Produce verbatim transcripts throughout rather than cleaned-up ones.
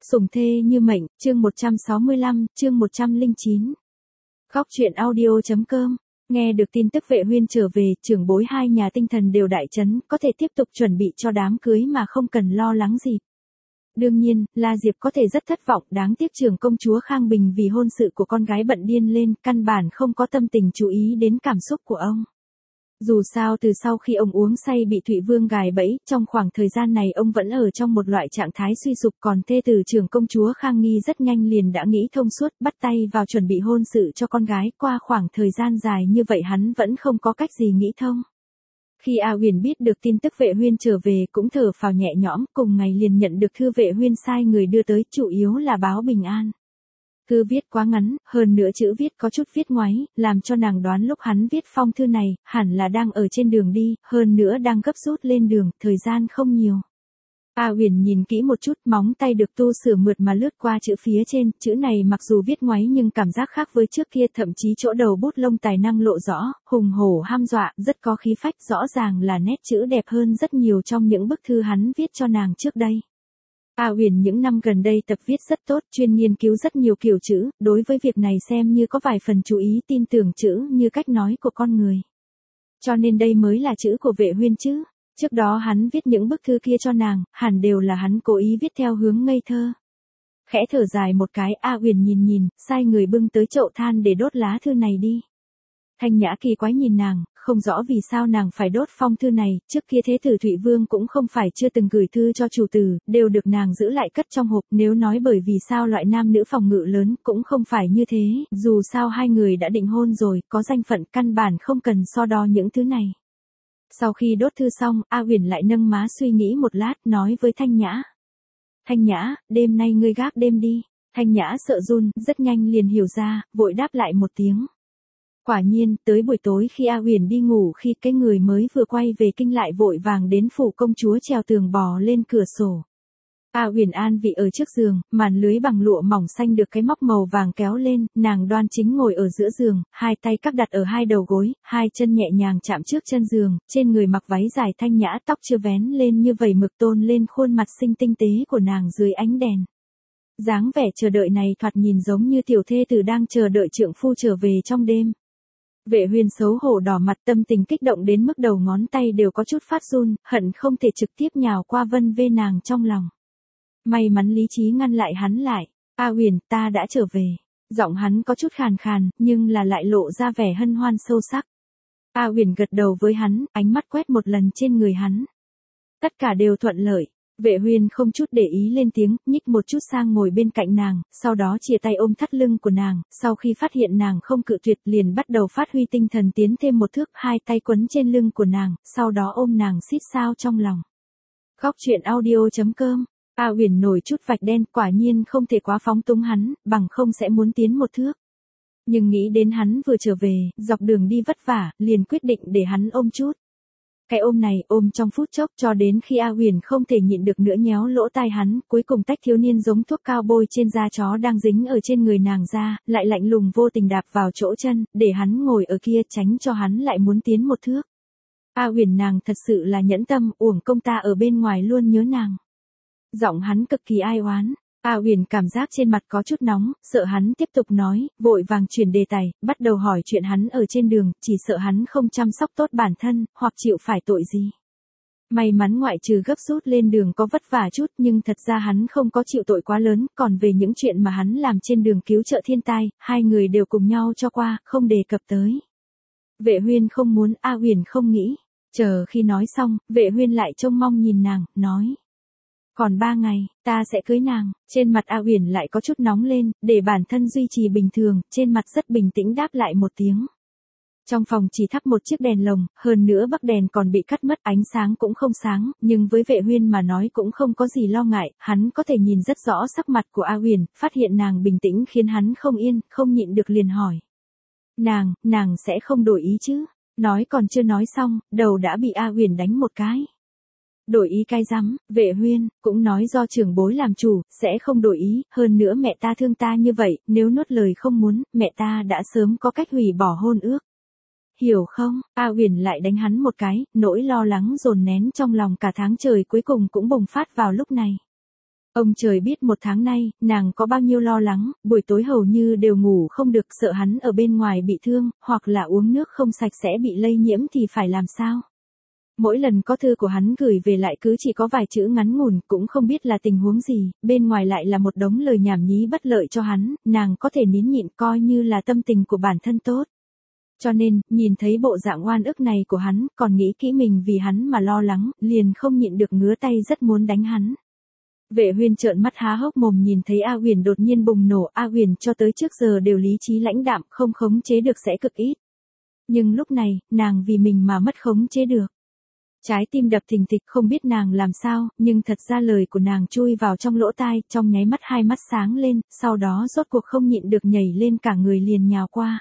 Sủng thê như mệnh, chương một trăm sáu mươi lăm, chương một trăm lẻ chín. Góc truyện audio.com. Nghe được tin tức Vệ Huyên trở về, trưởng bối hai nhà tinh thần đều đại chấn, có thể tiếp tục chuẩn bị cho đám cưới mà không cần lo lắng gì. Đương nhiên, La Diệp có thể rất thất vọng, đáng tiếc trưởng công chúa Khang Bình vì hôn sự của con gái bận điên lên, căn bản không có tâm tình chú ý đến cảm xúc của ông. Dù sao từ sau khi ông uống say bị Thụy Vương gài bẫy, trong khoảng thời gian này ông vẫn ở trong một loại trạng thái suy sụp, còn thê tử trưởng công chúa Khang Nghi rất nhanh liền đã nghĩ thông suốt, bắt tay vào chuẩn bị hôn sự cho con gái. Qua khoảng thời gian dài như vậy hắn vẫn không có cách gì nghĩ thông. Khi A Huyền biết được tin tức Vệ Huyên trở về cũng thở phào nhẹ nhõm, cùng ngày liền nhận được thư Vệ Huyên sai người đưa tới, chủ yếu là báo bình an. Thư viết quá ngắn, hơn nữa chữ viết có chút viết ngoáy, làm cho nàng đoán lúc hắn viết phong thư này, hẳn là đang ở trên đường đi, hơn nữa đang gấp rút lên đường, thời gian không nhiều. A Huyền nhìn kỹ một chút, móng tay được tu sửa mượt mà lướt qua chữ phía trên, chữ này mặc dù viết ngoáy nhưng cảm giác khác với trước kia, thậm chí chỗ đầu bút lông tài năng lộ rõ, hùng hổ ham dọa, rất có khí phách, rõ ràng là nét chữ đẹp hơn rất nhiều trong những bức thư hắn viết cho nàng trước đây. A Huyền những năm gần đây tập viết rất tốt, chuyên nghiên cứu rất nhiều kiểu chữ, đối với việc này xem như có vài phần chú ý, tin tưởng chữ như cách nói của con người. Cho nên đây mới là chữ của Vệ Huyên chứ. Trước đó hắn viết những bức thư kia cho nàng, hẳn đều là hắn cố ý viết theo hướng ngây thơ. Khẽ thở dài một cái, A Huyền nhìn nhìn, sai người bưng tới chậu than để đốt lá thư này đi. Thanh Nhã kỳ quái nhìn nàng, không rõ vì sao nàng phải đốt phong thư này, trước kia thế tử Thụy Vương cũng không phải chưa từng gửi thư cho chủ tử, đều được nàng giữ lại cất trong hộp, nếu nói bởi vì sao loại nam nữ phòng ngự lớn cũng không phải như thế, dù sao hai người đã định hôn rồi, có danh phận, căn bản không cần so đo những thứ này. Sau khi đốt thư xong, A Huyền lại nâng má suy nghĩ một lát, nói với Thanh Nhã. Thanh Nhã, đêm nay ngươi gác đêm đi. Thanh Nhã sợ run, rất nhanh liền hiểu ra, vội đáp lại một tiếng. Quả nhiên, tới buổi tối khi A Huyền đi ngủ, khi cái người mới vừa quay về kinh lại vội vàng đến phủ công chúa trèo tường bò lên cửa sổ. A Huyền an vị ở trước giường, màn lưới bằng lụa mỏng xanh được cái móc màu vàng kéo lên, nàng đoan chính ngồi ở giữa giường, hai tay cắp đặt ở hai đầu gối, hai chân nhẹ nhàng chạm trước chân giường, trên người mặc váy dài thanh nhã, tóc chưa vén lên như vẩy mực tôn lên khuôn mặt xinh tinh tế của nàng dưới ánh đèn. Dáng vẻ chờ đợi này thoạt nhìn giống như tiểu thê tử đang chờ đợi trượng phu trở về trong đêm. Vệ Huyên xấu hổ đỏ mặt, tâm tình kích động đến mức đầu ngón tay đều có chút phát run, hận không thể trực tiếp nhào qua vân vê nàng trong lòng. May mắn lý trí ngăn lại hắn lại. A Huyền, ta đã trở về. Giọng hắn có chút khàn khàn, nhưng là lại lộ ra vẻ hân hoan sâu sắc. A Huyền gật đầu với hắn, ánh mắt quét một lần trên người hắn. Tất cả đều thuận lợi. Vệ Huyên không chút để ý lên tiếng, nhích một chút sang ngồi bên cạnh nàng, sau đó chìa tay ôm thắt lưng của nàng, sau khi phát hiện nàng không cự tuyệt liền bắt đầu phát huy tinh thần tiến thêm một thước, hai tay quấn trên lưng của nàng, sau đó ôm nàng xít sao trong lòng. Góc truyện audio.com. A Huyền nổi chút vạch đen, quả nhiên không thể quá phóng túng hắn, bằng không sẽ muốn tiến một thước. Nhưng nghĩ đến hắn vừa trở về, dọc đường đi vất vả, liền quyết định để hắn ôm chút. Cái ôm này ôm trong phút chốc cho đến khi A Huyền không thể nhịn được nữa nhéo lỗ tai hắn, cuối cùng tách thiếu niên giống thuốc cao bôi trên da chó đang dính ở trên người nàng ra, lại lạnh lùng vô tình đạp vào chỗ chân, để hắn ngồi ở kia tránh cho hắn lại muốn tiến một thước. A Huyền nàng thật sự là nhẫn tâm, uổng công ta ở bên ngoài luôn nhớ nàng. Giọng hắn cực kỳ ai oán. A Huyền cảm giác trên mặt có chút nóng, sợ hắn tiếp tục nói, vội vàng chuyển đề tài, bắt đầu hỏi chuyện hắn ở trên đường, chỉ sợ hắn không chăm sóc tốt bản thân, hoặc chịu phải tội gì. May mắn ngoại trừ gấp rút lên đường có vất vả chút, nhưng thật ra hắn không có chịu tội quá lớn, còn về những chuyện mà hắn làm trên đường cứu trợ thiên tai, hai người đều cùng nhau cho qua, không đề cập tới. Vệ Huyên không muốn, A Huyền không nghĩ. Chờ khi nói xong, Vệ Huyên lại trông mong nhìn nàng, nói. Còn ba ngày, ta sẽ cưới nàng. Trên mặt A Huyền lại có chút nóng lên, để bản thân duy trì bình thường, trên mặt rất bình tĩnh đáp lại một tiếng. Trong phòng chỉ thắp một chiếc đèn lồng, hơn nữa bắc đèn còn bị cắt mất, ánh sáng cũng không sáng, nhưng với Vệ Huyên mà nói cũng không có gì lo ngại, hắn có thể nhìn rất rõ sắc mặt của A Huyền, phát hiện nàng bình tĩnh khiến hắn không yên, không nhịn được liền hỏi. Nàng, nàng sẽ không đổi ý chứ? Nói còn chưa nói xong, đầu đã bị A Huyền đánh một cái. Đổi ý cay rắm, Vệ Huyên, cũng nói do trưởng bối làm chủ, sẽ không đổi ý, hơn nữa mẹ ta thương ta như vậy, nếu nuốt lời không muốn, mẹ ta đã sớm có cách hủy bỏ hôn ước. Hiểu không? A Huyền lại đánh hắn một cái, nỗi lo lắng dồn nén trong lòng cả tháng trời cuối cùng cũng bùng phát vào lúc này. Ông trời biết một tháng nay, nàng có bao nhiêu lo lắng, buổi tối hầu như đều ngủ không được, sợ hắn ở bên ngoài bị thương, hoặc là uống nước không sạch sẽ bị lây nhiễm thì phải làm sao. Mỗi lần có thư của hắn gửi về lại cứ chỉ có vài chữ ngắn ngủn, cũng không biết là tình huống gì, bên ngoài lại là một đống lời nhảm nhí bất lợi cho hắn, nàng có thể nín nhịn coi như là tâm tình của bản thân tốt. Cho nên, nhìn thấy bộ dạng oan ức này của hắn, còn nghĩ kỹ mình vì hắn mà lo lắng, liền không nhịn được ngứa tay rất muốn đánh hắn. Vệ Huyên trợn mắt há hốc mồm nhìn thấy A Huyền đột nhiên bùng nổ, A Huyền cho tới trước giờ đều lý trí lãnh đạm, không khống chế được sẽ cực ít. Nhưng lúc này, nàng vì mình mà mất khống chế được. Trái tim đập thình thịch không biết nàng làm sao, nhưng thật ra lời của nàng chui vào trong lỗ tai, trong nháy mắt hai mắt sáng lên, sau đó rốt cuộc không nhịn được nhảy lên cả người liền nhào qua.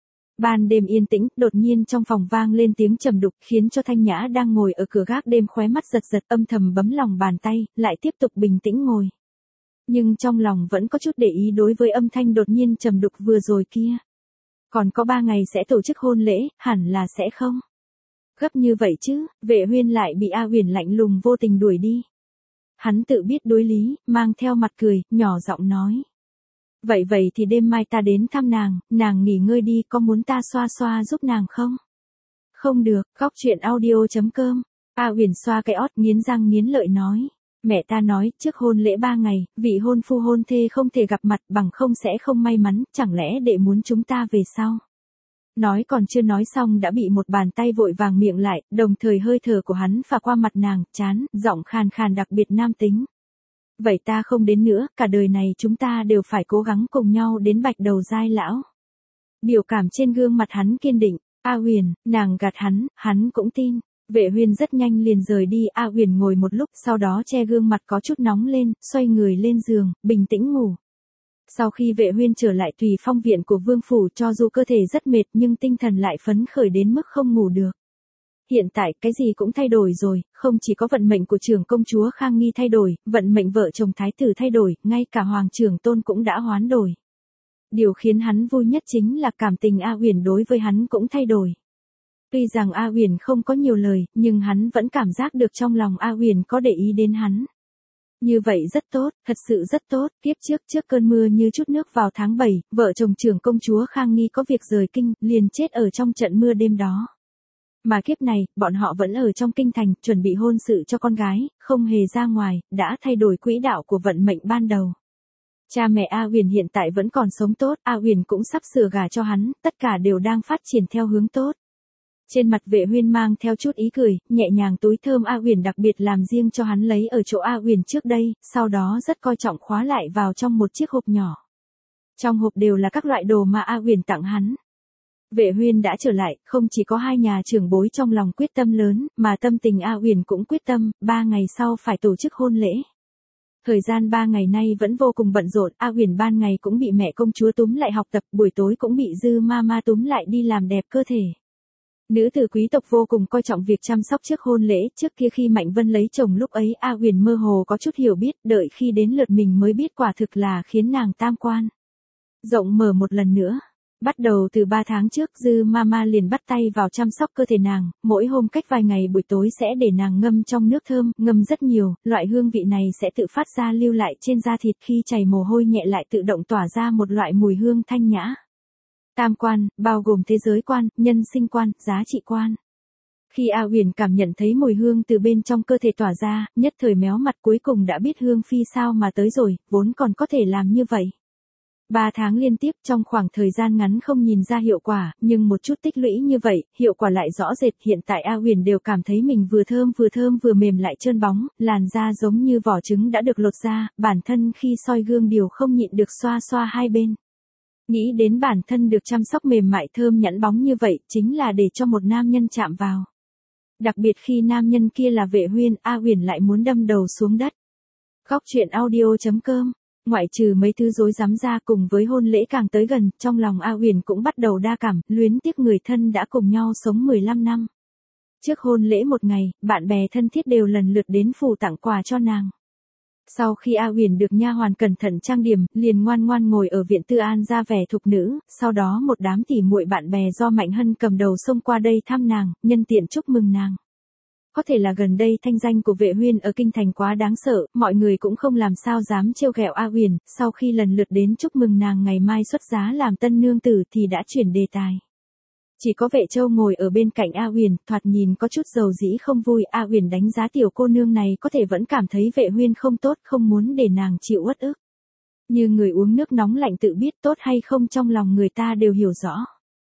Ban đêm yên tĩnh, đột nhiên trong phòng vang lên tiếng trầm đục, khiến cho Thanh Nhã đang ngồi ở cửa gác đêm khóe mắt giật giật, âm thầm bấm lòng bàn tay, lại tiếp tục bình tĩnh ngồi. Nhưng trong lòng vẫn có chút để ý đối với âm thanh đột nhiên trầm đục vừa rồi kia. Còn có ba ngày sẽ tổ chức hôn lễ, hẳn là sẽ không. Gấp như vậy chứ, Vệ Huyên lại bị A Huyền lạnh lùng vô tình đuổi đi. Hắn tự biết đối lý, mang theo mặt cười, nhỏ giọng nói. Vậy vậy thì đêm mai ta đến thăm nàng, nàng nghỉ ngơi đi, có muốn ta xoa xoa giúp nàng không? Không được, góc chuyện audio chấm com. A Huyền xoa cái ót nghiến răng nghiến lợi nói. Mẹ ta nói, trước hôn lễ ba ngày, vị hôn phu hôn thê không thể gặp mặt bằng không sẽ không may mắn, chẳng lẽ đệ muốn chúng ta về sau? Nói còn chưa nói xong đã bị một bàn tay vội vàng miệng lại, đồng thời hơi thở của hắn phả qua mặt nàng, chán, giọng khàn khàn đặc biệt nam tính. Vậy ta không đến nữa, cả đời này chúng ta đều phải cố gắng cùng nhau đến bạch đầu giai lão. Biểu cảm trên gương mặt hắn kiên định, A Huyền, nàng gạt hắn, hắn cũng tin. Vệ Huyên rất nhanh liền rời đi, A Huyền ngồi một lúc, sau đó che gương mặt có chút nóng lên, xoay người lên giường, bình tĩnh ngủ. Sau khi Vệ Huyên trở lại Tùy Phong viện của Vương phủ, cho dù cơ thể rất mệt nhưng tinh thần lại phấn khởi đến mức không ngủ được. Hiện tại cái gì cũng thay đổi rồi, không chỉ có vận mệnh của trưởng công chúa Khang Nghi thay đổi, vận mệnh vợ chồng thái tử thay đổi, ngay cả hoàng trưởng tôn cũng đã hoán đổi. Điều khiến hắn vui nhất chính là cảm tình A Huyền đối với hắn cũng thay đổi. Tuy rằng A Huyền không có nhiều lời, nhưng hắn vẫn cảm giác được trong lòng A Huyền có để ý đến hắn. Như vậy rất tốt, thật sự rất tốt, kiếp trước trước cơn mưa như chút nước vào tháng bảy, vợ chồng trưởng công chúa Khang Nghi có việc rời kinh, liền chết ở trong trận mưa đêm đó. Mà kiếp này, bọn họ vẫn ở trong kinh thành, chuẩn bị hôn sự cho con gái, không hề ra ngoài, đã thay đổi quỹ đạo của vận mệnh ban đầu. Cha mẹ A Huyền hiện tại vẫn còn sống tốt, A Huyền cũng sắp sửa gả cho hắn, tất cả đều đang phát triển theo hướng tốt. Trên mặt Vệ Huyên mang theo chút ý cười, nhẹ nhàng túi thơm A Huyền đặc biệt làm riêng cho hắn lấy ở chỗ A Huyền trước đây, sau đó rất coi trọng khóa lại vào trong một chiếc hộp nhỏ. Trong hộp đều là các loại đồ mà A Huyền tặng hắn. Vệ Huyên đã trở lại, không chỉ có hai nhà trưởng bối trong lòng quyết tâm lớn, mà tâm tình A Huyền cũng quyết tâm, ba ngày sau phải tổ chức hôn lễ. Thời gian ba ngày nay vẫn vô cùng bận rộn, A Huyền ban ngày cũng bị mẹ công chúa túm lại học tập, buổi tối cũng bị Dư Mama túm lại đi làm đẹp cơ thể. Nữ tử quý tộc vô cùng coi trọng việc chăm sóc trước hôn lễ, trước kia khi Mạnh Vân lấy chồng lúc ấy A Huyền mơ hồ có chút hiểu biết, đợi khi đến lượt mình mới biết quả thực là khiến nàng tam quan rộng mở một lần nữa. Bắt đầu từ ba tháng trước, Dư Mama liền bắt tay vào chăm sóc cơ thể nàng, mỗi hôm cách vài ngày buổi tối sẽ để nàng ngâm trong nước thơm, ngâm rất nhiều, loại hương vị này sẽ tự phát ra lưu lại trên da thịt, khi chảy mồ hôi nhẹ lại tự động tỏa ra một loại mùi hương thanh nhã. Tam quan, bao gồm thế giới quan, nhân sinh quan, giá trị quan. Khi A Huyền cảm nhận thấy mùi hương từ bên trong cơ thể tỏa ra, nhất thời méo mặt, cuối cùng đã biết hương phi sao mà tới rồi, vốn còn có thể làm như vậy. Ba tháng liên tiếp, trong khoảng thời gian ngắn không nhìn ra hiệu quả, nhưng một chút tích lũy như vậy, hiệu quả lại rõ rệt. Hiện tại A Huyền đều cảm thấy mình vừa thơm vừa thơm vừa mềm lại trơn bóng, làn da giống như vỏ trứng đã được lột ra, bản thân khi soi gương đều không nhịn được xoa xoa hai bên. Nghĩ đến bản thân được chăm sóc mềm mại thơm nhẵn bóng như vậy, chính là để cho một nam nhân chạm vào. Đặc biệt khi nam nhân kia là Vệ Huyên, A Huyền lại muốn đâm đầu xuống đất. Góc chuyện audio chấm com. Ngoại trừ mấy thứ rối rắm ra, cùng với hôn lễ càng tới gần, trong lòng A Huyền cũng bắt đầu đa cảm, luyến tiếc người thân đã cùng nhau sống mười lăm năm. Trước hôn lễ một ngày, bạn bè thân thiết đều lần lượt đến phủ tặng quà cho nàng. Sau khi A Huyền được nha hoàn cẩn thận trang điểm, liền ngoan ngoan ngồi ở viện Tư An ra vẻ thục nữ, sau đó một đám tỉ muội bạn bè do Mạnh Hân cầm đầu xông qua đây thăm nàng, nhân tiện chúc mừng nàng. có thể là gần đây thanh danh của Vệ Huyên ở kinh thành quá đáng sợ, mọi người cũng không làm sao dám trêu ghẹo A Uyển, sau khi lần lượt đến chúc mừng nàng ngày mai xuất giá làm tân nương tử thì đã chuyển đề tài. Chỉ có Vệ Châu ngồi ở bên cạnh A Uyển, thoạt nhìn có chút dầu dĩ không vui. A Uyển đánh giá tiểu cô nương này có thể vẫn cảm thấy Vệ Huyên không tốt, không muốn để nàng chịu uất ức. Như người uống nước nóng lạnh tự biết tốt hay không trong lòng người ta đều hiểu rõ.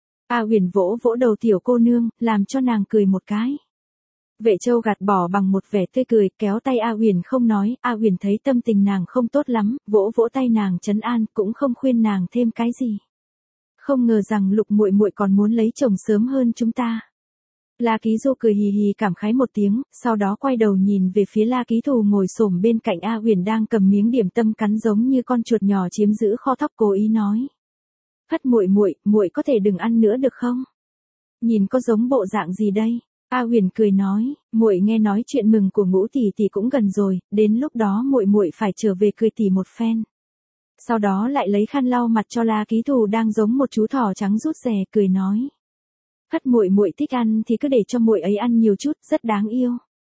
A Uyển vỗ vỗ đầu tiểu cô nương, làm cho nàng cười một cái. Vệ Châu gạt bỏ bằng một vẻ tươi cười, kéo tay A Uyển không nói. A Uyển thấy tâm tình nàng không tốt lắm, vỗ vỗ tay nàng trấn an, cũng không khuyên nàng thêm cái gì. Không ngờ rằng Lục muội muội còn muốn lấy chồng sớm hơn chúng ta. La Ký Du cười hì hì cảm khái một tiếng, sau đó quay đầu nhìn về phía La Ký Thù ngồi xổm bên cạnh A Uyển đang cầm miếng điểm tâm cắn giống như con chuột nhỏ chiếm giữ kho thóc, cố ý nói: "Phất muội muội, muội có thể đừng ăn nữa được không? Nhìn có giống bộ dạng gì đây?" A Uyển cười nói: "Muội nghe nói chuyện mừng của Ngũ tỷ tỷ cũng gần rồi, đến lúc đó muội muội phải trở về cười tỷ một phen." Sau đó lại lấy khăn lau mặt cho La Ký Thù đang giống một chú thỏ trắng rút rè, cười nói: "Phất muội muội thích ăn thì cứ để cho muội ấy ăn nhiều chút, rất đáng yêu."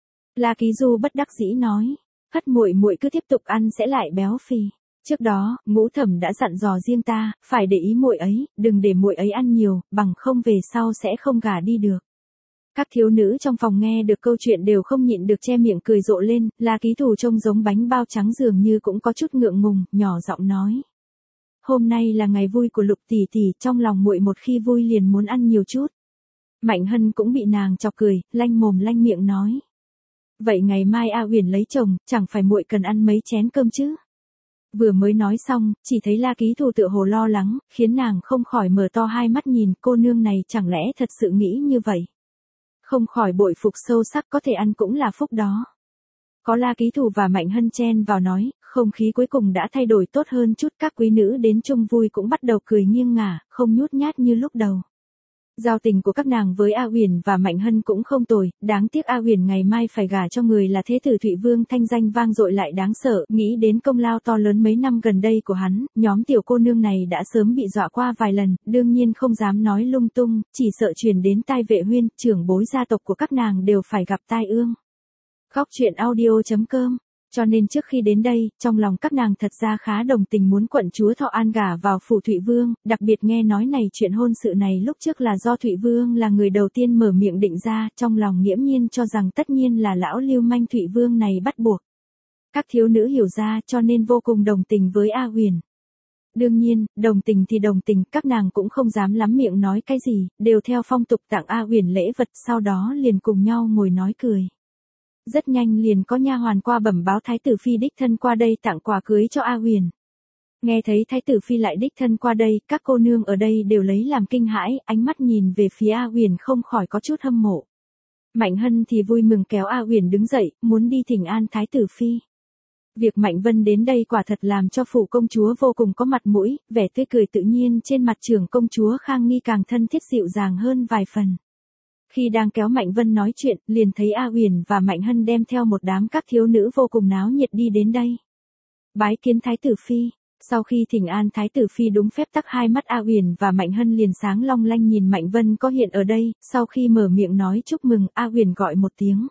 La Ký Du bất đắc dĩ nói: "Phất muội muội cứ tiếp tục ăn sẽ lại béo phì. Trước đó, Ngũ thẩm đã dặn dò riêng ta, phải để ý muội ấy, đừng để muội ấy ăn nhiều, bằng không về sau sẽ không gả đi được." Các thiếu nữ trong phòng nghe được câu chuyện đều không nhịn được che miệng cười rộ lên. La Ký Thù trông giống bánh bao trắng dường như cũng có chút ngượng ngùng, nhỏ giọng nói: "Hôm nay là ngày vui của Lục tỷ tỷ, trong lòng muội một khi vui liền muốn ăn nhiều chút." Mạnh Hân cũng bị nàng chọc cười, lanh mồm lanh miệng nói: "Vậy ngày mai A Uyển lấy chồng, chẳng phải muội cần ăn mấy chén cơm chứ?" Vừa mới nói xong, chỉ thấy La Ký Thù tựa hồ lo lắng, khiến nàng không khỏi mở to hai mắt nhìn, cô nương này chẳng lẽ thật sự nghĩ như vậy. Không khỏi bội phục sâu sắc, có thể ăn cũng là phúc đó. Có La Ký Thù và Mạnh Hân chen vào nói, không khí cuối cùng đã thay đổi tốt hơn chút, các quý nữ đến chung vui cũng bắt đầu cười nghiêng ngả, không nhút nhát như lúc đầu. Giao tình của các nàng với A Uyển và Mạnh Hân cũng không tồi, đáng tiếc A Uyển ngày mai phải gả cho người là thế tử Thụy Vương thanh danh vang dội lại đáng sợ, nghĩ đến công lao to lớn mấy năm gần đây của hắn, nhóm tiểu cô nương này đã sớm bị dọa qua vài lần, đương nhiên không dám nói lung tung, chỉ sợ truyền đến tai Vệ Huyên, trưởng bối gia tộc của các nàng đều phải gặp tai ương. Góc truyện audio chấm com. Cho nên trước khi đến đây, trong lòng các nàng thật ra khá đồng tình muốn quận chúa Thọ An gả vào phủ Thụy Vương, đặc biệt nghe nói này chuyện hôn sự này lúc trước là do Thụy Vương là người đầu tiên mở miệng định ra, trong lòng nghiễm nhiên cho rằng tất nhiên là lão lưu manh Thụy Vương này bắt buộc. Các thiếu nữ hiểu ra cho nên vô cùng đồng tình với A Uyển. Đương nhiên, đồng tình thì đồng tình, các nàng cũng không dám lắm miệng nói cái gì, đều theo phong tục tặng A Uyển lễ vật, sau đó liền cùng nhau ngồi nói cười. Rất nhanh liền có nha hoàn qua bẩm báo thái tử phi đích thân qua đây tặng quà cưới cho A Uyển. Nghe thấy thái tử phi lại đích thân qua đây, các cô nương ở đây đều lấy làm kinh hãi, ánh mắt nhìn về phía A Uyển không khỏi có chút hâm mộ. Mạnh Hân thì vui mừng kéo A Uyển đứng dậy, muốn đi thỉnh an thái tử phi. Việc Mạnh Vân đến đây quả thật làm cho phủ công chúa vô cùng có mặt mũi, vẻ tươi cười tự nhiên trên mặt trưởng công chúa Khang Nghi càng thân thiết dịu dàng hơn vài phần. Khi đang kéo Mạnh Vân nói chuyện, liền thấy A Uyển và Mạnh Hân đem theo một đám các thiếu nữ vô cùng náo nhiệt đi đến đây. Bái kiến thái tử phi. Sau khi thỉnh an thái tử phi đúng phép tắc, hai mắt A Uyển và Mạnh Hân liền sáng long lanh nhìn Mạnh Vân có hiện ở đây, sau khi mở miệng nói chúc mừng, A Uyển gọi một tiếng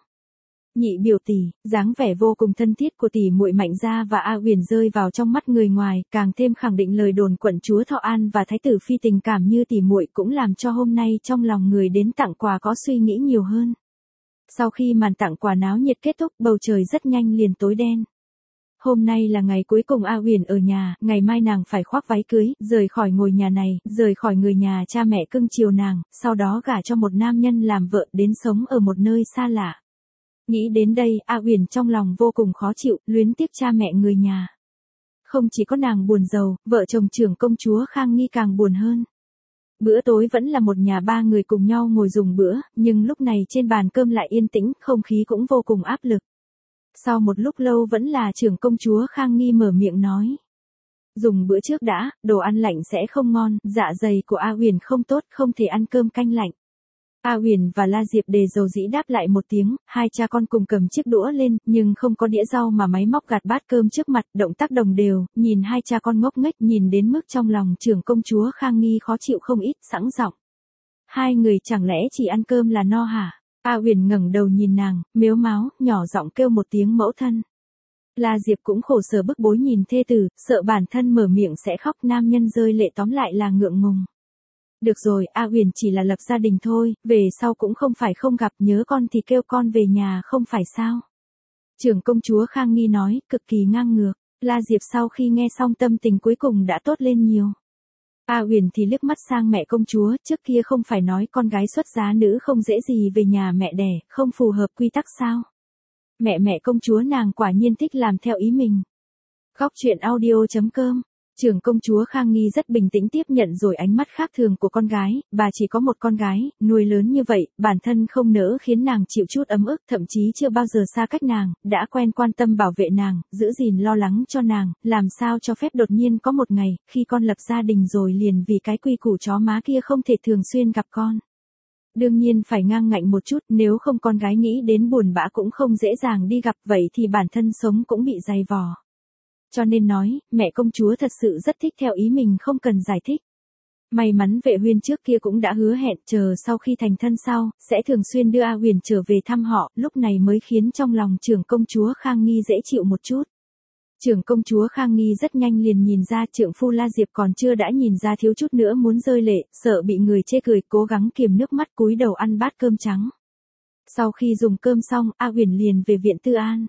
nhị biểu tỷ, dáng vẻ vô cùng thân thiết của tỷ muội Mạnh gia và A Uyển rơi vào trong mắt người ngoài, càng thêm khẳng định lời đồn quận chúa Thọ An và thái tử phi tình cảm như tỷ muội, cũng làm cho hôm nay trong lòng người đến tặng quà có suy nghĩ nhiều hơn. Sau khi màn tặng quà náo nhiệt kết thúc, bầu trời rất nhanh liền tối đen. Hôm nay là ngày cuối cùng A Uyển ở nhà, ngày mai nàng phải khoác váy cưới, rời khỏi ngôi nhà này, rời khỏi người nhà cha mẹ cưng chiều nàng, sau đó gả cho một nam nhân làm vợ, đến sống ở một nơi xa lạ. Nghĩ đến đây, A Uyển trong lòng vô cùng khó chịu, luyến tiếc cha mẹ người nhà. Không chỉ có nàng buồn rầu, vợ chồng trưởng công chúa Khang Nghi càng buồn hơn. Bữa tối vẫn là một nhà ba người cùng nhau ngồi dùng bữa, nhưng lúc này trên bàn cơm lại yên tĩnh, không khí cũng vô cùng áp lực. Sau một lúc lâu vẫn là trưởng công chúa Khang Nghi mở miệng nói: "Dùng bữa trước đã, đồ ăn lạnh sẽ không ngon, dạ dày của A Uyển không tốt, không thể ăn cơm canh lạnh." A Uyển và La Diệp Đề dầu dĩ đáp lại một tiếng, hai cha con cùng cầm chiếc đũa lên, nhưng không có đĩa rau mà máy móc gạt bát cơm trước mặt, động tác đồng đều, nhìn hai cha con ngốc nghếch, nhìn đến mức trong lòng trưởng công chúa Khang Nghi khó chịu không ít, sẵn giọng: "Hai người chẳng lẽ chỉ ăn cơm là no hả?" A Uyển ngẩng đầu nhìn nàng, mếu máo, nhỏ giọng kêu một tiếng mẫu thân. La Diệp cũng khổ sở bức bối nhìn thê tử, sợ bản thân mở miệng sẽ khóc, nam nhân rơi lệ tóm lại là ngượng ngùng. Được rồi, A Uyển chỉ là lập gia đình thôi, về sau cũng không phải không gặp, nhớ con thì kêu con về nhà không phải sao. Trưởng công chúa Khang Nghi nói, cực kỳ ngang ngược. La Diệp sau khi nghe xong tâm tình cuối cùng đã tốt lên nhiều. A Uyển thì liếc mắt sang mẹ công chúa, trước kia không phải nói con gái xuất giá nữ không dễ gì về nhà mẹ đẻ, không phù hợp quy tắc sao. Mẹ mẹ công chúa nàng quả nhiên thích làm theo ý mình. Góc truyện audio chấm com. Trưởng công chúa Khang Nghi rất bình tĩnh tiếp nhận rồi ánh mắt khác thường của con gái, bà chỉ có một con gái, nuôi lớn như vậy, bản thân không nỡ khiến nàng chịu chút ấm ức, thậm chí chưa bao giờ xa cách nàng, đã quen quan tâm bảo vệ nàng, giữ gìn lo lắng cho nàng, làm sao cho phép đột nhiên có một ngày, khi con lập gia đình rồi liền vì cái quy củ chó má kia không thể thường xuyên gặp con. Đương nhiên phải ngang ngạnh một chút, nếu không con gái nghĩ đến buồn bã cũng không dễ dàng đi gặp, vậy thì bản thân sống cũng bị dày vò. Cho nên nói, mẹ công chúa thật sự rất thích theo ý mình không cần giải thích. May mắn Vệ Huyên trước kia cũng đã hứa hẹn chờ sau khi thành thân sau, sẽ thường xuyên đưa A Uyển trở về thăm họ, lúc này mới khiến trong lòng trưởng công chúa Khang Nghi dễ chịu một chút. Trưởng công chúa Khang Nghi rất nhanh liền nhìn ra trượng phu La Diệp còn chưa đã nhìn ra thiếu chút nữa muốn rơi lệ, sợ bị người chê cười, cố gắng kiềm nước mắt cúi đầu ăn bát cơm trắng. Sau khi dùng cơm xong, A Uyển liền về viện Tư An.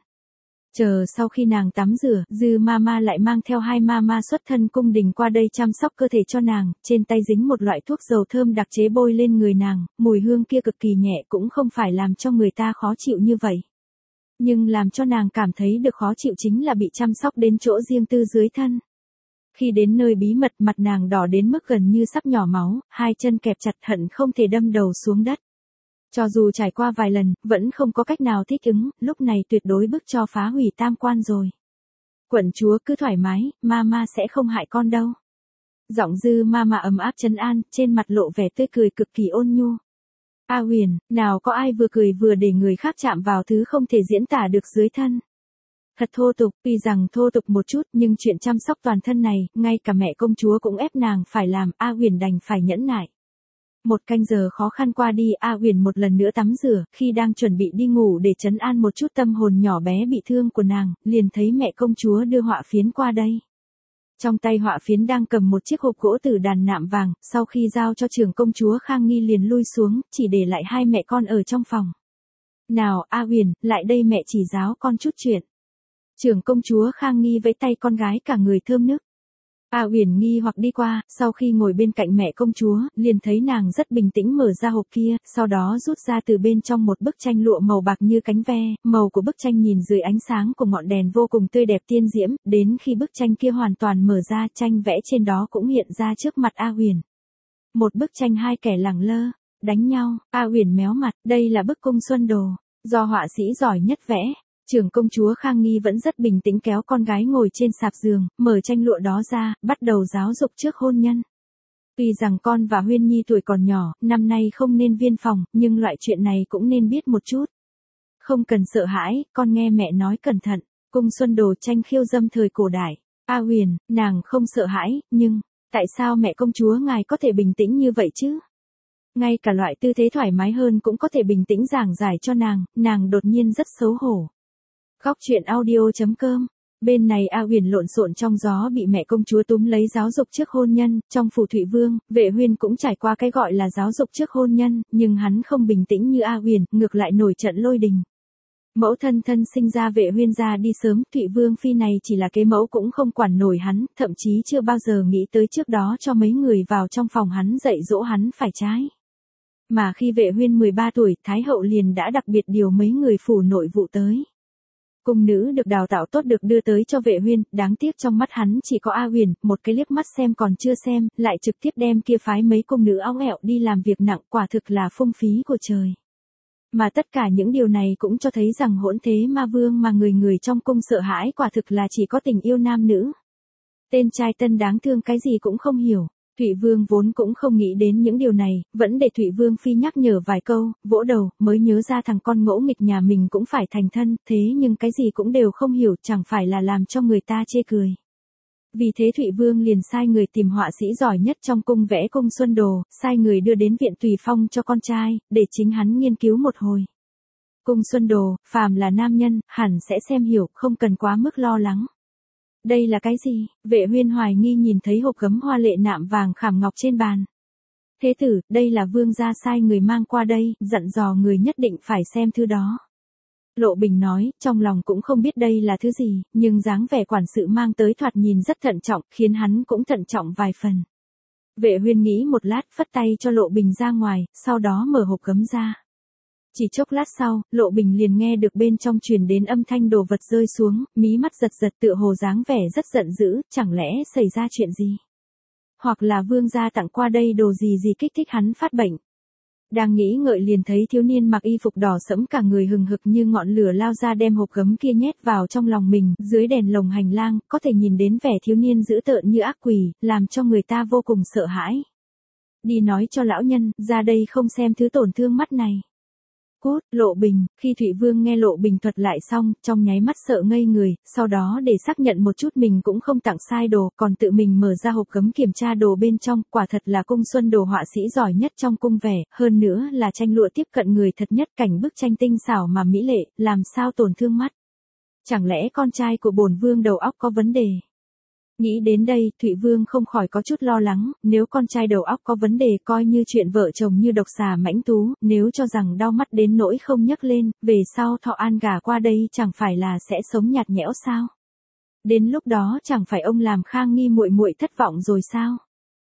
Chờ sau khi nàng tắm rửa, Dư Mama lại mang theo hai mama xuất thân cung đình qua đây chăm sóc cơ thể cho nàng, trên tay dính một loại thuốc dầu thơm đặc chế bôi lên người nàng, mùi hương kia cực kỳ nhẹ cũng không phải làm cho người ta khó chịu như vậy. Nhưng làm cho nàng cảm thấy được khó chịu chính là bị chăm sóc đến chỗ riêng tư dưới thân. Khi đến nơi bí mật mặt nàng đỏ đến mức gần như sắp nhỏ máu, hai chân kẹp chặt hận không thể đâm đầu xuống đất. Cho dù trải qua vài lần, vẫn không có cách nào thích ứng, lúc này tuyệt đối bức cho phá hủy tam quan rồi. Quận chúa cứ thoải mái, mama sẽ không hại con đâu. Giọng Dư Mama ấm áp trấn an, trên mặt lộ vẻ tươi cười cực kỳ ôn nhu. A Uyển, nào có ai vừa cười vừa để người khác chạm vào thứ không thể diễn tả được dưới thân. Thật thô tục, tuy rằng thô tục một chút nhưng chuyện chăm sóc toàn thân này, ngay cả mẹ công chúa cũng ép nàng phải làm, A Uyển đành phải nhẫn nại. Một canh giờ khó khăn qua đi, A Uyển một lần nữa tắm rửa, khi đang chuẩn bị đi ngủ để trấn an một chút tâm hồn nhỏ bé bị thương của nàng, liền thấy mẹ công chúa đưa họa phiến qua đây. Trong tay họa phiến đang cầm một chiếc hộp gỗ từ đàn nạm vàng, sau khi giao cho trưởng công chúa Khang Nghi liền lui xuống, chỉ để lại hai mẹ con ở trong phòng. Nào, A Uyển, lại đây mẹ chỉ giáo con chút chuyện. Trưởng công chúa Khang Nghi vẫy tay con gái cả người thơm nức. A Uyển nghi hoặc đi qua, sau khi ngồi bên cạnh mẹ công chúa, liền thấy nàng rất bình tĩnh mở ra hộp kia, sau đó rút ra từ bên trong một bức tranh lụa màu bạc như cánh ve, màu của bức tranh nhìn dưới ánh sáng của ngọn đèn vô cùng tươi đẹp tiên diễm, đến khi bức tranh kia hoàn toàn mở ra, tranh vẽ trên đó cũng hiện ra trước mặt A Uyển. Một bức tranh hai kẻ lẳng lơ, đánh nhau, A Uyển méo mặt, đây là bức cung xuân đồ, do họa sĩ giỏi nhất vẽ. Trưởng công chúa Khang Nghi vẫn rất bình tĩnh kéo con gái ngồi trên sạp giường, mở tranh lụa đó ra, bắt đầu giáo dục trước hôn nhân. Tuy rằng con và Huyên Nhi tuổi còn nhỏ, năm nay không nên viên phòng, nhưng loại chuyện này cũng nên biết một chút. Không cần sợ hãi, con nghe mẹ nói cẩn thận, cung xuân đồ tranh khiêu dâm thời cổ đại. A Uyển, nàng không sợ hãi, nhưng, tại sao mẹ công chúa ngài có thể bình tĩnh như vậy chứ? Ngay cả loại tư thế thoải mái hơn cũng có thể bình tĩnh giảng giải cho nàng, nàng đột nhiên rất xấu hổ. Góc truyện audio chấm com. Bên này A Uyển lộn xộn trong gió bị mẹ công chúa túm lấy giáo dục trước hôn nhân, trong phủ Thụy Vương, Vệ Huyên cũng trải qua cái gọi là giáo dục trước hôn nhân, nhưng hắn không bình tĩnh như A Uyển, ngược lại nổi trận lôi đình. Mẫu thân thân sinh ra Vệ Huyên ra đi sớm, Thụy Vương phi này chỉ là kế mẫu cũng không quản nổi hắn, thậm chí chưa bao giờ nghĩ tới trước đó cho mấy người vào trong phòng hắn dạy dỗ hắn phải trái. Mà khi Vệ Huyên mười ba tuổi, Thái hậu liền đã đặc biệt điều mấy người phủ nội vụ tới. Cung nữ được đào tạo tốt được đưa tới cho Vệ Huyên, đáng tiếc trong mắt hắn chỉ có A Uyển, một cái liếc mắt xem còn chưa xem, lại trực tiếp đem kia phái mấy cung nữ óng ẹo đi làm việc nặng, quả thực là phung phí của trời. Mà tất cả những điều này cũng cho thấy rằng hỗn thế ma vương mà người người trong cung sợ hãi quả thực là chỉ có tình yêu nam nữ. Tên trai tân đáng thương cái gì cũng không hiểu. Thụy Vương vốn cũng không nghĩ đến những điều này, vẫn để Thụy Vương phi nhắc nhở vài câu, vỗ đầu, mới nhớ ra thằng con ngỗ nghịch nhà mình cũng phải thành thân, thế nhưng cái gì cũng đều không hiểu, chẳng phải là làm cho người ta chê cười. Vì thế Thụy Vương liền sai người tìm họa sĩ giỏi nhất trong cung vẽ cung xuân đồ, sai người đưa đến viện Tùy Phong cho con trai, để chính hắn nghiên cứu một hồi. Cung xuân đồ, phàm là nam nhân, hẳn sẽ xem hiểu, không cần quá mức lo lắng. Đây là cái gì? Vệ Huyên hoài nghi nhìn thấy hộp gấm hoa lệ nạm vàng khảm ngọc trên bàn. Thế tử, đây là vương gia sai người mang qua đây, dặn dò người nhất định phải xem thứ đó. Lộ Bình nói, trong lòng cũng không biết đây là thứ gì, nhưng dáng vẻ quản sự mang tới thoạt nhìn rất thận trọng, khiến hắn cũng thận trọng vài phần. Vệ Huyên nghĩ một lát, phất tay cho Lộ Bình ra ngoài, sau đó mở hộp gấm ra. Chỉ chốc lát sau, Lộ Bình liền nghe được bên trong truyền đến âm thanh đồ vật rơi xuống, mí mắt giật giật tựa hồ dáng vẻ rất giận dữ, chẳng lẽ xảy ra chuyện gì? Hoặc là vương gia tặng qua đây đồ gì gì kích thích hắn phát bệnh. Đang nghĩ ngợi liền thấy thiếu niên mặc y phục đỏ sẫm cả người hừng hực như ngọn lửa lao ra đem hộp gấm kia nhét vào trong lòng mình, dưới đèn lồng hành lang, có thể nhìn đến vẻ thiếu niên dữ tợn như ác quỷ, làm cho người ta vô cùng sợ hãi. Đi nói cho lão nhân, ra đây không xem thứ tổn thương mắt này. Cút, Lộ Bình, khi Thụy Vương nghe Lộ Bình thuật lại xong, trong nháy mắt sợ ngây người, sau đó để xác nhận một chút mình cũng không tặng sai đồ, còn tự mình mở ra hộp gấm kiểm tra đồ bên trong, quả thật là cung xuân đồ họa sĩ giỏi nhất trong cung vẽ, hơn nữa là tranh lụa tiếp cận người thật nhất, cảnh bức tranh tinh xảo mà mỹ lệ, làm sao tổn thương mắt. Chẳng lẽ con trai của bổn vương đầu óc có vấn đề? Nghĩ đến đây, Thụy Vương không khỏi có chút lo lắng, nếu con trai đầu óc có vấn đề coi như chuyện vợ chồng như độc xà mãnh tú, nếu cho rằng đau mắt đến nỗi không nhấc lên, về sau Thọ An gả qua đây chẳng phải là sẽ sống nhạt nhẽo sao? Đến lúc đó chẳng phải ông làm Khang Nghi muội muội thất vọng rồi sao?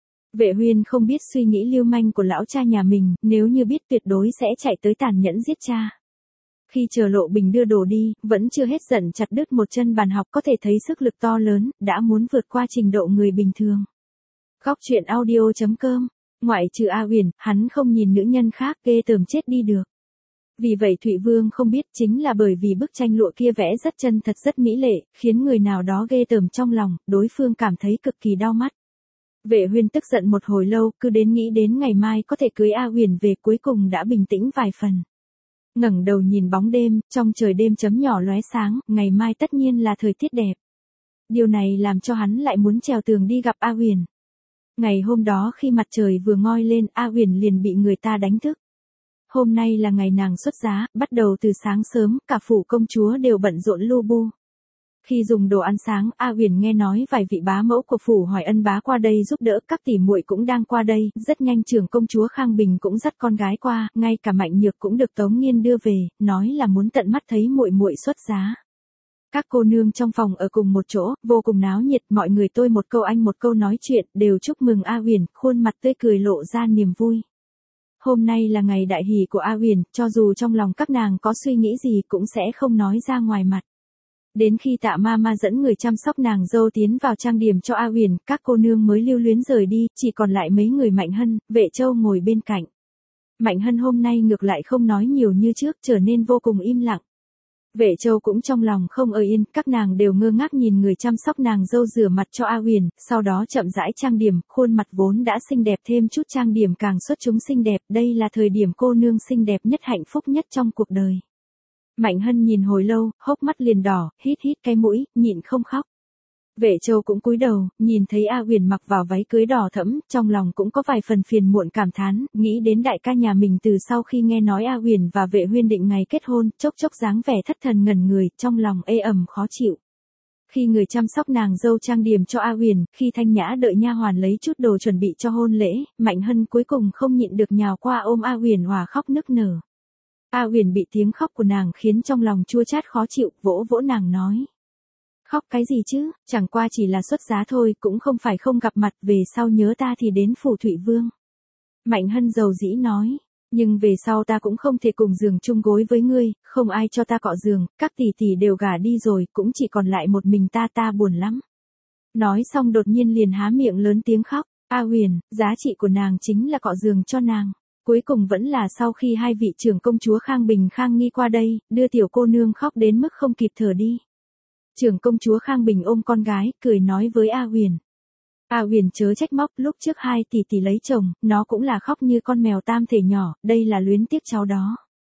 Vệ Huyên không biết suy nghĩ lưu manh của lão cha nhà mình, nếu như biết tuyệt đối sẽ chạy tới tàn nhẫn giết cha. Khi chờ Lộ Bình đưa đồ đi, vẫn chưa hết giận chặt đứt một chân bàn học có thể thấy sức lực to lớn, đã muốn vượt qua trình độ người bình thường. Góc truyện audio chấm com, ngoại trừ A Huyền, hắn không nhìn nữ nhân khác ghê tởm chết đi được. Vì vậy Thụy Vương không biết chính là bởi vì bức tranh lụa kia vẽ rất chân thật rất mỹ lệ, khiến người nào đó ghê tởm trong lòng, đối phương cảm thấy cực kỳ đau mắt. Vệ Huyên tức giận một hồi lâu, cứ đến nghĩ đến ngày mai có thể cưới A Huyền về cuối cùng đã bình tĩnh vài phần. Ngẩng đầu nhìn bóng đêm, trong trời đêm chấm nhỏ lóe sáng, ngày mai tất nhiên là thời tiết đẹp. Điều này làm cho hắn lại muốn trèo tường đi gặp A Huyền. Ngày hôm đó khi mặt trời vừa ngoi lên, A Huyền liền bị người ta đánh thức. Hôm nay là ngày nàng xuất giá, bắt đầu từ sáng sớm, cả phủ công chúa đều bận rộn lu bu. Khi dùng đồ ăn sáng, A Huyền nghe nói vài vị bá mẫu của phủ Hoài Ân bá qua đây giúp đỡ, các tỷ muội cũng đang qua đây, rất nhanh trưởng công chúa Khang Bình cũng dắt con gái qua, ngay cả Mạnh Nhược cũng được Tống Nghiên đưa về, nói là muốn tận mắt thấy muội muội xuất giá. Các cô nương trong phòng ở cùng một chỗ, vô cùng náo nhiệt, mọi người tôi một câu anh một câu nói chuyện, đều chúc mừng A Huyền, khuôn mặt tươi cười lộ ra niềm vui. Hôm nay là ngày đại hỷ của A Huyền, cho dù trong lòng các nàng có suy nghĩ gì cũng sẽ không nói ra ngoài mặt. Đến khi Tạ Mama dẫn người chăm sóc nàng dâu tiến vào trang điểm cho A Huyền, các cô nương mới lưu luyến rời đi, chỉ còn lại mấy người Mạnh Hân, Vệ Châu ngồi bên cạnh. Mạnh Hân hôm nay ngược lại không nói nhiều như trước, trở nên vô cùng im lặng. Vệ Châu cũng trong lòng không ở yên, các nàng đều ngơ ngác nhìn người chăm sóc nàng dâu rửa mặt cho A Huyền, sau đó chậm rãi trang điểm, khuôn mặt vốn đã xinh đẹp thêm chút trang điểm càng xuất chúng xinh đẹp, đây là thời điểm cô nương xinh đẹp nhất hạnh phúc nhất trong cuộc đời. Mạnh Hân nhìn hồi lâu, hốc mắt liền đỏ, hít hít cái mũi, nhịn không khóc. Vệ Châu cũng cúi đầu, nhìn thấy A Huyền mặc vào váy cưới đỏ thẫm, trong lòng cũng có vài phần phiền muộn cảm thán, nghĩ đến đại ca nhà mình từ sau khi nghe nói A Huyền và Vệ Huyên định ngày kết hôn, chốc chốc dáng vẻ thất thần ngẩn người, trong lòng ê ẩm khó chịu. Khi người chăm sóc nàng dâu trang điểm cho A Huyền, khi Thanh Nhã đợi nha hoàn lấy chút đồ chuẩn bị cho hôn lễ, Mạnh Hân cuối cùng không nhịn được nhào qua ôm A Huyền hòa khóc nức nở. A Huyền bị tiếng khóc của nàng khiến trong lòng chua chát khó chịu, vỗ vỗ nàng nói. Khóc cái gì chứ, chẳng qua chỉ là xuất giá thôi, cũng không phải không gặp mặt, về sau nhớ ta thì đến phủ Thụy Vương. Mạnh Hân dầu dĩ nói, nhưng về sau ta cũng không thể cùng giường chung gối với ngươi, không ai cho ta cọ giường, các tỷ tỷ đều gả đi rồi, cũng chỉ còn lại một mình ta ta buồn lắm. Nói xong đột nhiên liền há miệng lớn tiếng khóc, A Huyền, giá trị của nàng chính là cọ giường cho nàng. Cuối cùng vẫn là sau khi hai vị trưởng công chúa Khang Bình Khang Nghi qua đây, đưa tiểu cô nương khóc đến mức không kịp thở đi. Trưởng công chúa Khang Bình ôm con gái, cười nói với A Huyền. A Huyền chớ trách móc, lúc trước hai tỷ tỷ lấy chồng, nó cũng là khóc như con mèo tam thể nhỏ, đây là luyến tiếc cháu đó.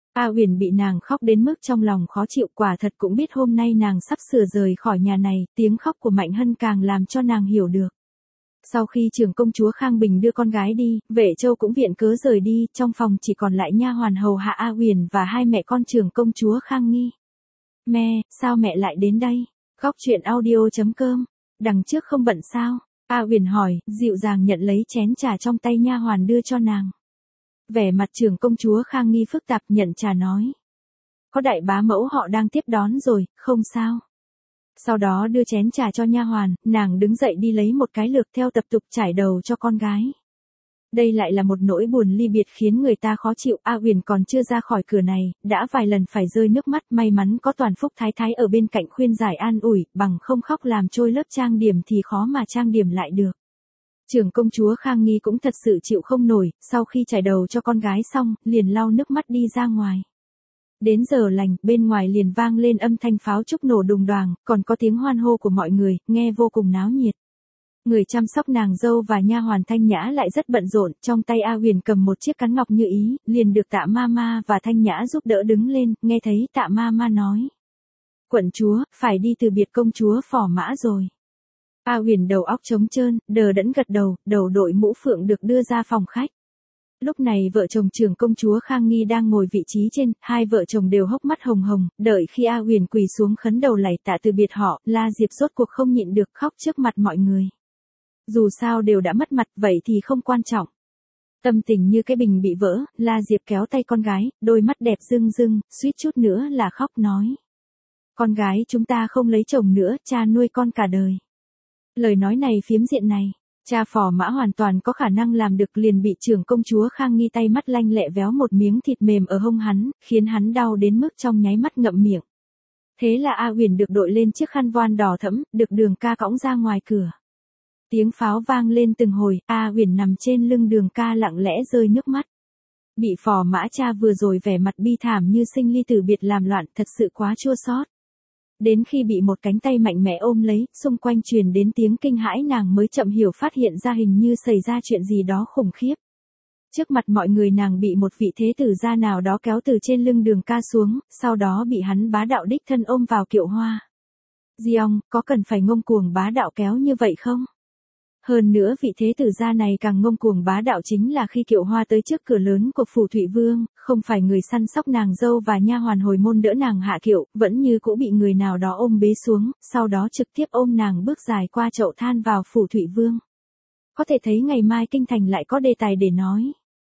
A Uyển bị nàng khóc đến mức trong lòng khó chịu, quả thật cũng biết hôm nay nàng sắp sửa rời khỏi nhà này, tiếng khóc của Mạnh Hân càng làm cho nàng hiểu được. Sau khi trưởng công chúa Khang Bình đưa con gái đi, Vệ Châu cũng viện cớ rời đi, trong phòng chỉ còn lại nha hoàn hầu hạ A Uyển và hai mẹ con trưởng công chúa Khang Nghi. Mẹ, sao mẹ lại đến đây? Góc truyện audio chấm com, đằng trước không bận sao? A Uyển hỏi, dịu dàng nhận lấy chén trà trong tay nha hoàn đưa cho nàng. Vẻ mặt trưởng công chúa Khang Nghi phức tạp, nhận trà nói. Có đại bá mẫu họ đang tiếp đón rồi, không sao. Sau đó đưa chén trà cho nha hoàn, nàng đứng dậy đi lấy một cái lược theo tập tục trải đầu cho con gái. Đây lại là một nỗi buồn ly biệt khiến người ta khó chịu. A Uyển còn chưa ra khỏi cửa này, đã vài lần phải rơi nước mắt, may mắn có Toàn Phúc Thái Thái ở bên cạnh khuyên giải an ủi, bằng không khóc làm trôi lớp trang điểm thì khó mà trang điểm lại được. Trưởng công chúa Khang Nghi cũng thật sự chịu không nổi, sau khi trải đầu cho con gái xong, liền lau nước mắt đi ra ngoài. Đến giờ lành, bên ngoài liền vang lên âm thanh pháo trúc nổ đùng đoàng, còn có tiếng hoan hô của mọi người, nghe vô cùng náo nhiệt. Người chăm sóc nàng dâu và nha hoàn Thanh Nhã lại rất bận rộn, trong tay A Uyển cầm một chiếc cán ngọc như ý, liền được Tạ Mama và Thanh Nhã giúp đỡ đứng lên, nghe thấy Tạ Mama nói. Quận chúa, phải đi từ biệt công chúa Phò Mã rồi. A Uyển đầu óc trống trơn, đờ đẫn gật đầu, đầu đội mũ phượng được đưa ra phòng khách. Lúc này vợ chồng trưởng công chúa Khang Nghi đang ngồi vị trí trên, hai vợ chồng đều hốc mắt hồng hồng, đợi khi A Uyển quỳ xuống khấn đầu lạy tạ từ biệt họ, La Diệp rốt cuộc không nhịn được khóc trước mặt mọi người. Dù sao đều đã mất mặt, vậy thì không quan trọng. Tâm tình như cái bình bị vỡ, La Diệp kéo tay con gái, đôi mắt đẹp rưng rưng, suýt chút nữa là khóc nói. Con gái chúng ta không lấy chồng nữa, cha nuôi con cả đời. Lời nói này phiếm diện này. Cha Phò Mã hoàn toàn có khả năng làm được, liền bị trưởng công chúa Khang Nghi tay mắt lanh lẹ véo một miếng thịt mềm ở hông hắn, khiến hắn đau đến mức trong nháy mắt ngậm miệng. Thế là A Uyển được đội lên chiếc khăn voan đỏ thẫm, được Đường Ca cõng ra ngoài cửa. Tiếng pháo vang lên từng hồi, A Uyển nằm trên lưng Đường Ca lặng lẽ rơi nước mắt. Bị Phò Mã cha vừa rồi vẻ mặt bi thảm như sinh ly tử biệt làm loạn, thật sự quá chua xót. Đến khi bị một cánh tay mạnh mẽ ôm lấy, xung quanh truyền đến tiếng kinh hãi, nàng mới chậm hiểu phát hiện ra hình như xảy ra chuyện gì đó khủng khiếp. Trước mặt mọi người nàng bị một vị thế tử gia nào đó kéo từ trên lưng Đường Ca xuống, sau đó bị hắn bá đạo đích thân ôm vào kiệu hoa. Diong, có cần phải ngông cuồng bá đạo kéo như vậy không? Hơn nữa vị thế tử gia này càng ngông cuồng bá đạo chính là khi kiệu hoa tới trước cửa lớn của phủ Thụy Vương, không phải người săn sóc nàng dâu và nha hoàn hồi môn đỡ nàng hạ kiệu, vẫn như cũ bị người nào đó ôm bế xuống, sau đó trực tiếp ôm nàng bước dài qua chậu than vào phủ Thụy Vương. Có thể thấy ngày mai kinh thành lại có đề tài để nói.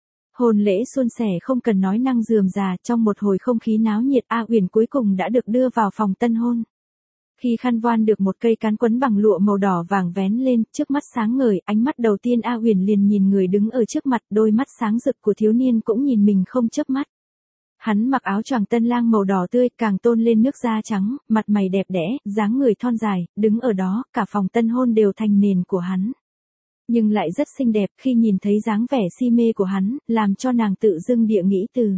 Hôn lễ suôn sẻ không cần nói năng rườm rà, trong một hồi không khí náo nhiệt, A Uyển cuối cùng đã được đưa vào phòng tân hôn. Khi khăn voan được một cây cán quấn bằng lụa màu đỏ vàng vén lên, trước mắt sáng ngời, ánh mắt đầu tiên A Uyển liền nhìn người đứng ở trước mặt, đôi mắt sáng rực của thiếu niên cũng nhìn mình không chớp mắt. Hắn mặc áo choàng tân lang màu đỏ tươi, càng tôn lên nước da trắng, mặt mày đẹp đẽ, dáng người thon dài, đứng ở đó, cả phòng tân hôn đều thành nền của hắn. Nhưng lại rất xinh đẹp, khi nhìn thấy dáng vẻ si mê của hắn, làm cho nàng tự dưng địa nghĩ từ.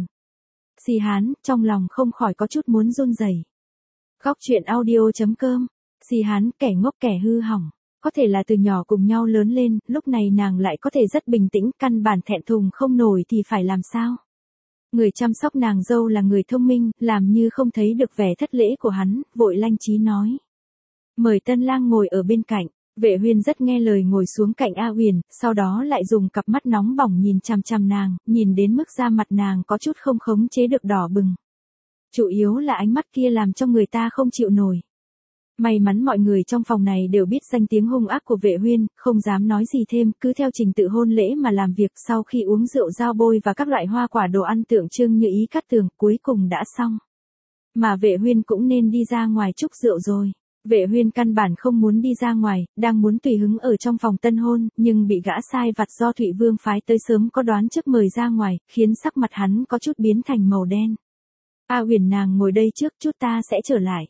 Si hán, trong lòng không khỏi có chút muốn run rẩy. Góc truyện audio chấm com, Si hán, kẻ ngốc kẻ hư hỏng. Có thể là từ nhỏ cùng nhau lớn lên, lúc này nàng lại có thể rất bình tĩnh, căn bản thẹn thùng không nổi thì phải làm sao? Người chăm sóc nàng dâu là người thông minh, làm như không thấy được vẻ thất lễ của hắn, vội lanh trí nói. Mời tân lang ngồi ở bên cạnh. Vệ Huyên rất nghe lời ngồi xuống cạnh A Uyển, sau đó lại dùng cặp mắt nóng bỏng nhìn chằm chằm nàng, nhìn đến mức da mặt nàng có chút không khống chế được đỏ bừng. Chủ yếu là ánh mắt kia làm cho người ta không chịu nổi. May mắn mọi người trong phòng này đều biết danh tiếng hung ác của Vệ Huyên, không dám nói gì thêm, cứ theo trình tự hôn lễ mà làm việc. Sau khi uống rượu giao bôi và các loại hoa quả đồ ăn tượng trưng như ý cát tường, cuối cùng đã xong. Mà Vệ Huyên cũng nên đi ra ngoài chúc rượu rồi. Vệ Huyên căn bản không muốn đi ra ngoài, đang muốn tùy hứng ở trong phòng tân hôn, nhưng bị gã sai vặt do Thụy Vương phái tới sớm có đoán trước mời ra ngoài, khiến sắc mặt hắn có chút biến thành màu đen. A Uyển, nàng ngồi đây trước, chút ta sẽ trở lại.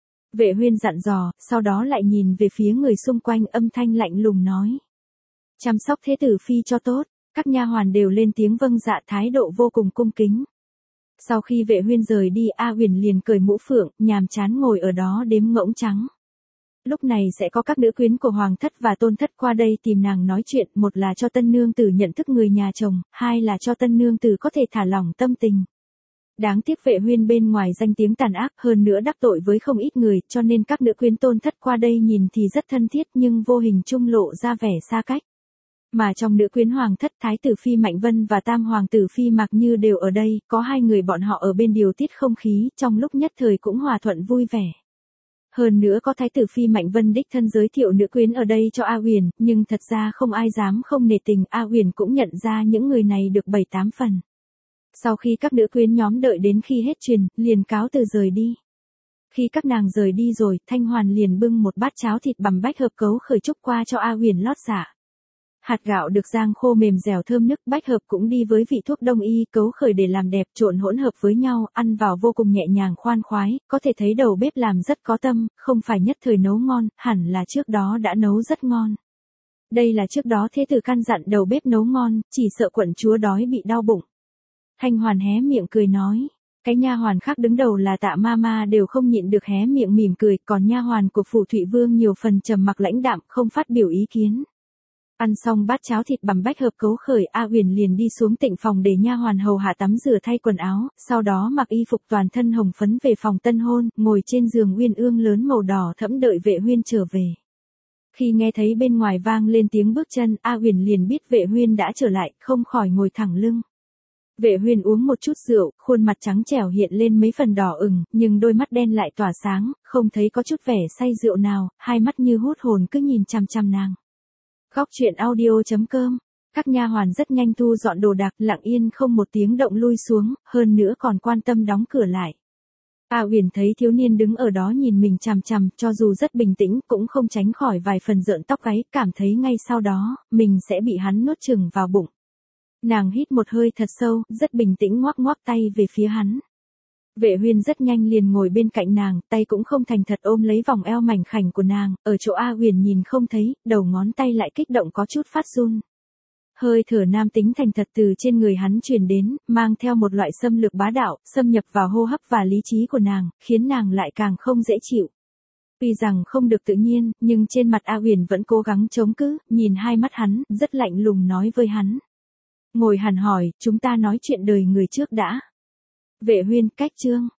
Vệ Huyên dặn dò, sau đó lại nhìn về phía người xung quanh, âm thanh lạnh lùng nói. Chăm sóc thế tử phi cho tốt, các nha hoàn đều lên tiếng vâng dạ, thái độ vô cùng cung kính. Sau khi Vệ Huyên rời đi, A Uyển liền cởi mũ phượng, nhàm chán ngồi ở đó đếm ngỗng trắng. Lúc này sẽ có các nữ quyến của hoàng thất và tôn thất qua đây tìm nàng nói chuyện, một là cho tân nương tử nhận thức người nhà chồng, hai là cho tân nương tử có thể thả lỏng tâm tình. Đáng tiếc Vệ Huyên bên ngoài danh tiếng tàn ác, hơn nữa đắc tội với không ít người, cho nên các nữ quyến tôn thất qua đây nhìn thì rất thân thiết nhưng vô hình trung lộ ra vẻ xa cách. Mà trong nữ quyến hoàng thất, Thái tử Phi Mạnh Vân và Tam hoàng tử Phi Mạc Như đều ở đây, có hai người bọn họ ở bên điều tiết không khí, trong lúc nhất thời cũng hòa thuận vui vẻ. Hơn nữa có Thái tử Phi Mạnh Vân đích thân giới thiệu nữ quyến ở đây cho A Uyển, nhưng thật ra không ai dám không nể tình, A Uyển cũng nhận ra những người này được bảy tám phần. Sau khi các nữ quyến nhóm đợi đến khi hết truyền, liền cáo từ rời đi. Khi các nàng rời đi rồi, Thanh Hoàn liền bưng một bát cháo thịt bằm bách hợp cấu khởi trúc qua cho A Uyển lót dạ. Hạt gạo được rang khô mềm dẻo thơm nức, bách hợp cũng đi với vị thuốc đông y, cấu khởi để làm đẹp, trộn hỗn hợp với nhau, ăn vào vô cùng nhẹ nhàng khoan khoái, có thể thấy đầu bếp làm rất có tâm, không phải nhất thời nấu ngon, hẳn là trước đó đã nấu rất ngon. Đây là trước đó thế tử căn dặn đầu bếp nấu ngon, chỉ sợ quận chúa đói bị đau bụng. Thanh Hoàn hé miệng cười nói. Cái nha hoàn khác đứng đầu là Tạ Mama đều không nhịn được hé miệng mỉm cười, còn nha hoàn của phủ Thụy Vương nhiều phần trầm mặc lãnh đạm, không phát biểu ý kiến. Ăn xong bát cháo thịt bằm bách hợp cấu khởi, A Uyển liền đi xuống tịnh phòng để nha hoàn hầu hạ tắm rửa thay quần áo, sau đó mặc y phục toàn thân hồng phấn về phòng tân hôn, ngồi trên giường uyên ương lớn màu đỏ thẫm đợi Vệ Huyên trở về. Khi nghe thấy bên ngoài vang lên tiếng bước chân, A Uyển liền biết Vệ Huyên đã trở lại, không khỏi ngồi thẳng lưng. Vệ Huyên uống một chút rượu, khuôn mặt trắng trẻo hiện lên mấy phần đỏ ửng, nhưng đôi mắt đen lại tỏa sáng, không thấy có chút vẻ say rượu nào, hai mắt như hút hồn cứ nhìn chằm chằm nàng. Góc truyện audio chấm com. Các nha hoàn rất nhanh thu dọn đồ đạc, lặng yên không một tiếng động lui xuống, hơn nữa còn quan tâm đóng cửa lại. A Uyển thấy thiếu niên đứng ở đó nhìn mình chằm chằm, cho dù rất bình tĩnh cũng không tránh khỏi vài phần rợn tóc gáy, cảm thấy ngay sau đó, mình sẽ bị hắn nuốt chửng vào bụng. Nàng hít một hơi thật sâu, rất bình tĩnh ngoắc ngoắc tay về phía hắn. Vệ Huyên rất nhanh liền ngồi bên cạnh nàng, tay cũng không thành thật ôm lấy vòng eo mảnh khảnh của nàng, ở chỗ A Uyển nhìn không thấy, đầu ngón tay lại kích động có chút phát run. Hơi thở nam tính thành thật từ trên người hắn truyền đến, mang theo một loại xâm lược bá đạo, xâm nhập vào hô hấp và lý trí của nàng, khiến nàng lại càng không dễ chịu. Tuy rằng không được tự nhiên, nhưng trên mặt A Uyển vẫn cố gắng chống cự, nhìn hai mắt hắn, rất lạnh lùng nói với hắn. Ngồi hẳn hỏi, chúng ta nói chuyện đời người trước đã. Vệ Huyên, cách chương.